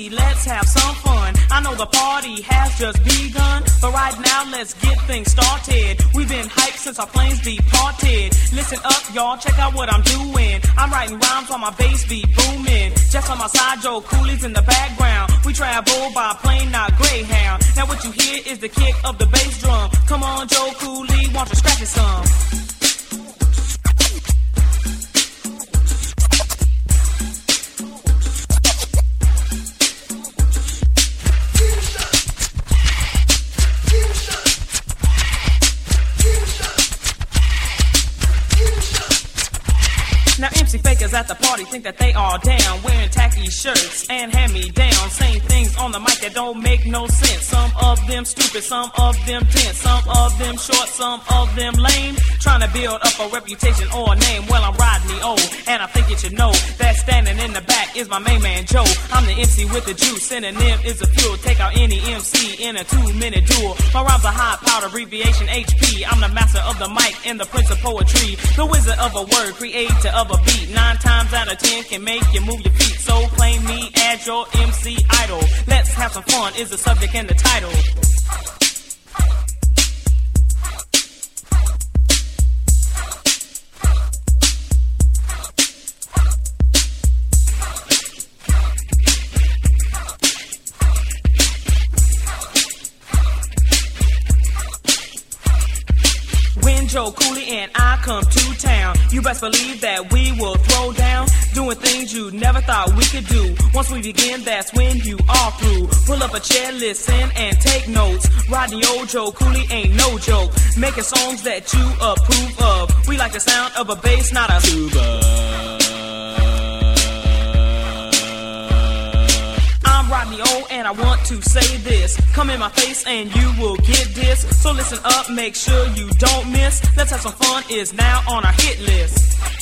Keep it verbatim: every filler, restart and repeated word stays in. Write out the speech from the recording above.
MC, let's have some fun. I know the party has just begun, but right now let's get things started. We've been hyped since our planes departed. Listen up, y'all, check out what I'm doing. I'm writing rhymes while my bass beat booming. Just on my side, Joe Cooley's in the background. We travel by plane, not Greyhound. Now what you hear is the kick of the bass drum. Come on, Joe Cooley, want to scratch it some? Now M C fakers at the party think that they are down, wearing tacky shirts and hand-me-downs, saying things on the mic that don't make no sense. Some of them stupid, some of them dense, some of them short, some of them lame, trying to build up a reputation or a name. Well, I'm Rodney O, and I think you should know that standing in the back is my main man Joe. I'm the M C with the juice, synonym is a fuel. Take out any M C in a two-minute duel. My rhymes are high powered, abbreviation H P. I'm the master of the mic and the prince of poetry, the wizard of a word, creator of a beat. Nine times out of ten can make you move your feet. So claim me as your M C idol. Let's have some fun is the subject and the title. When Joe Cooley and I come to town, you best believe that we will throw down, doing things you never thought we could do. Once we begin, that's when you are through. Pull up a chair, listen, and take notes. Rodney O, Joe Cooley ain't no joke, making songs that you approve of. We like the sound of a bass, not a tuba. I'm Rodney O, and I want to say this. Come in my face and you will get this. So listen up, make sure you don't miss. Let's have some fun is now on our hit list.